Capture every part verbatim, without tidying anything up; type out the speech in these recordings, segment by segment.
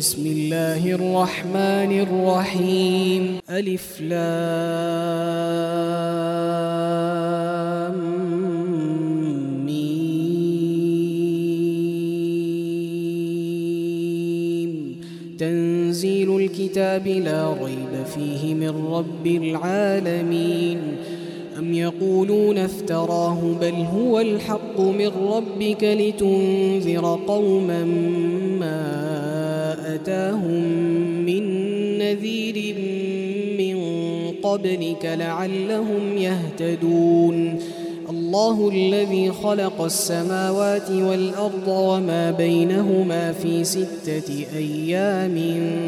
بسم الله الرحمن الرحيم ألف لام ميم تنزيل الكتاب لا ريب فيه من رب العالمين أم يقولون افتراه بل هو الحق من ربك لتنذر قوما ما أتاهم من نذير من قبلك لعلهم يهتدون الله الذي خلق السماوات والأرض وما بينهما في ستة أيام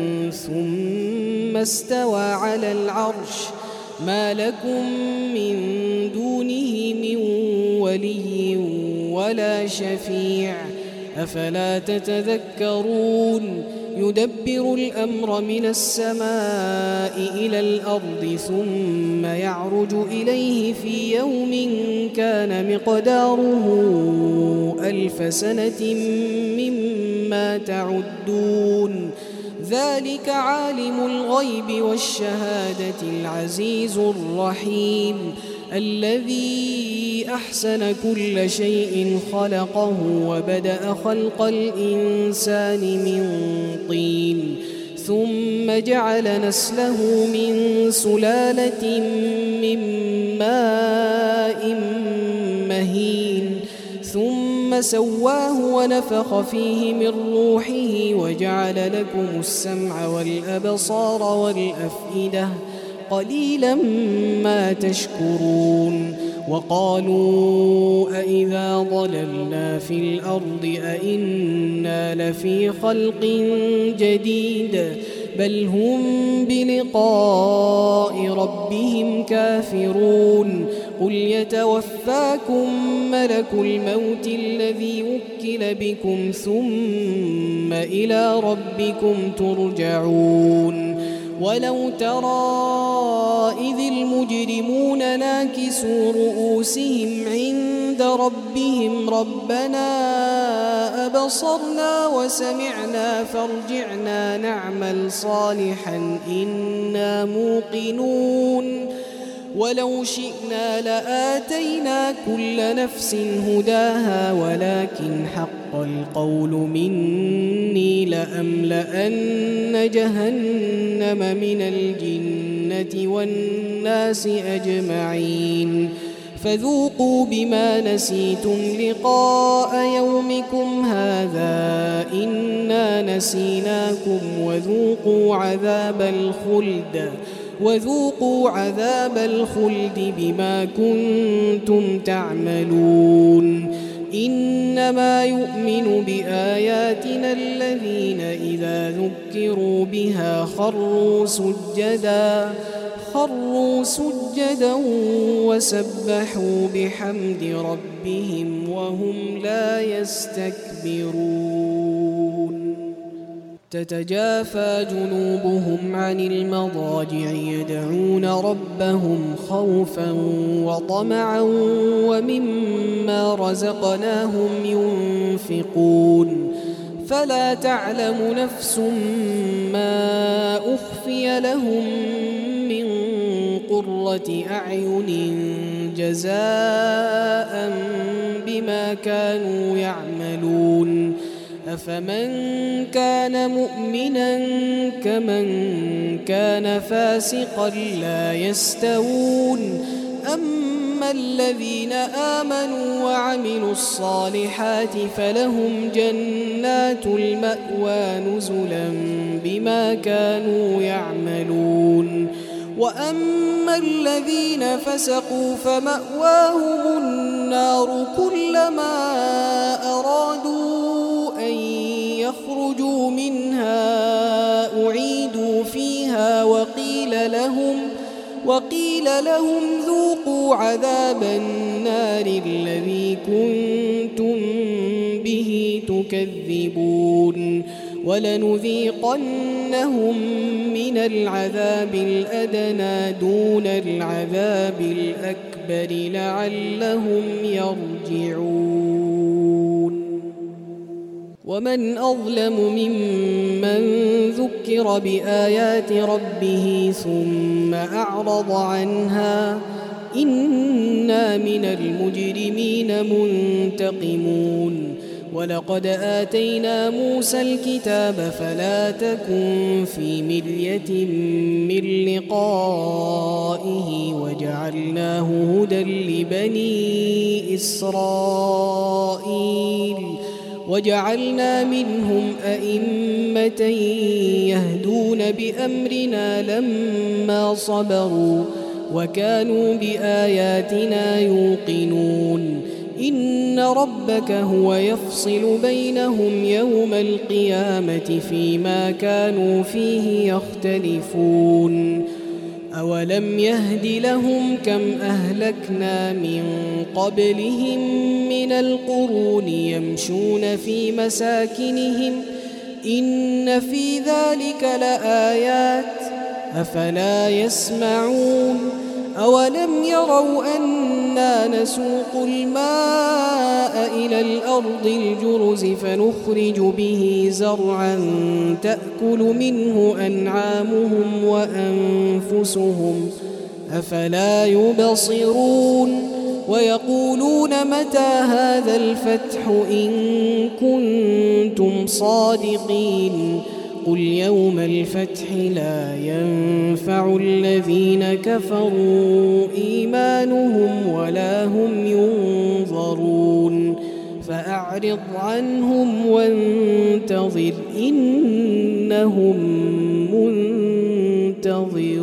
ثم استوى على العرش ما لكم من دونه من ولي ولا شفيع أفلا تتذكرون يدبر الأمر من السماء إلى الأرض ثم يعرج إليه في يوم كان مقداره ألف سنة مما تعدون ذلك عالم الغيب والشهادة العزيز الرحيم الذي أحسن كل شيء خلقه وبدأ خلق الإنسان من طين ثم جعل نسله من سلالة من ماء مهين ثم سواه ونفخ فيه من روحه وجعل لكم السمع والأبصار والأفئدة قليلا ما تشكرون وقالوا أإذا ضللنا في الأرض أإنا لفي خلق جديد بل هم بلقاء ربهم كافرون قل يتوفاكم ملك الموت الذي وكل بكم ثم إلى ربكم ترجعون ولو ترى إذ المجرمون ناكسوا رؤوسهم عند ربهم ربنا أبصرنا وسمعنا فارجعنا نعمل صالحا إنا موقنون ولو شئنا لآتينا كل نفس هداها ولكن حق القول مني لأملأن جهنم من الجنة والناس أجمعين فذوقوا بما نسيتم لقاء يومكم هذا إنا نسيناكم وذوقوا عذاب الخلد وذوقوا عذاب الخلد بما كنتم تعملون إنما يؤمن بآياتنا الذين إذا ذكروا بها خروا سجدا خروا سجدا وسبحوا بحمد ربهم وهم لا يستكبرون تتجافى جنوبهم عن المضاجع يدعون ربهم خوفا وطمعا ومما رزقناهم ينفقون فلا تعلم نفس ما أخفي لهم من قرة أعين جزاء بما كانوا يعملون أفمن كان مؤمنا كمن كان فاسقا لا يستوون أما الذين آمنوا وعملوا الصالحات فلهم جنات المأوى نزلا بما كانوا يعملون وأما الذين فسقوا فمأواهم النار كلما أرادوا أن يخرجوا منها أعيدوا فيها وقيل لهم وقيل لهم ذوقوا عذاب النار الذي كنتم به تكذبون ولنذيقنهم من العذاب الأدنى دون العذاب الأكبر لعلهم يرجعون ومن أظلم ممن ذكر بآيات ربه ثم أعرض عنها إنا من المجرمين منتقمون ولقد آتينا موسى الكتاب فلا تكن في مرية من لقائه وجعلناه هدى لبني إسرائيل وجعلنا منهم أئمة يهدون بأمرنا لما صبروا وكانوا بآياتنا يوقنون إن ربك هو يفصل بينهم يوم القيامة فيما كانوا فيه يختلفون أولم يهد لهم كم أهلكنا من قبلهم من القرون يمشون في مساكنهم إن في ذلك لآيات أفلا يسمعون أولم يروا أنا نسوق الماء إلى الأرض الجرز فنخرج به زرعا تأكل منه أنعامهم وأنفسهم أفلا يبصرون ويقولون متى هذا الفتح إن كنتم صادقين قل يوم الفتح لا ينفع الذين كفروا إيمانهم ولا هم ينظرون فأعرض عنهم وانتظر إنهم منتظرون.